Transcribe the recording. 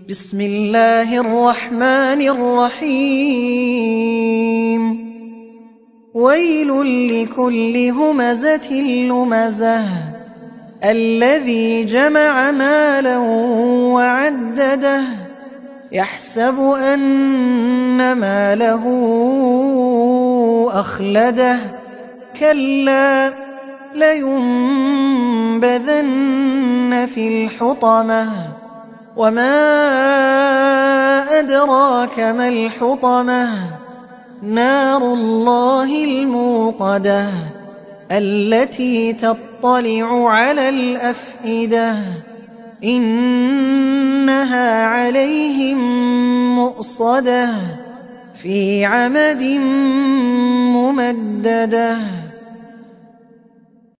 بسم الله الرحمن الرحيم ويل لكل همزة لمزة الذي جمع مالا وعدده يحسب أن ماله أخلده كلا لينبذن في الحطمة وما أدراك ما الحطمة نار الله الموقدة التي تطلع على الأفئدة إنها عليهم مؤصدة في عمد ممددة.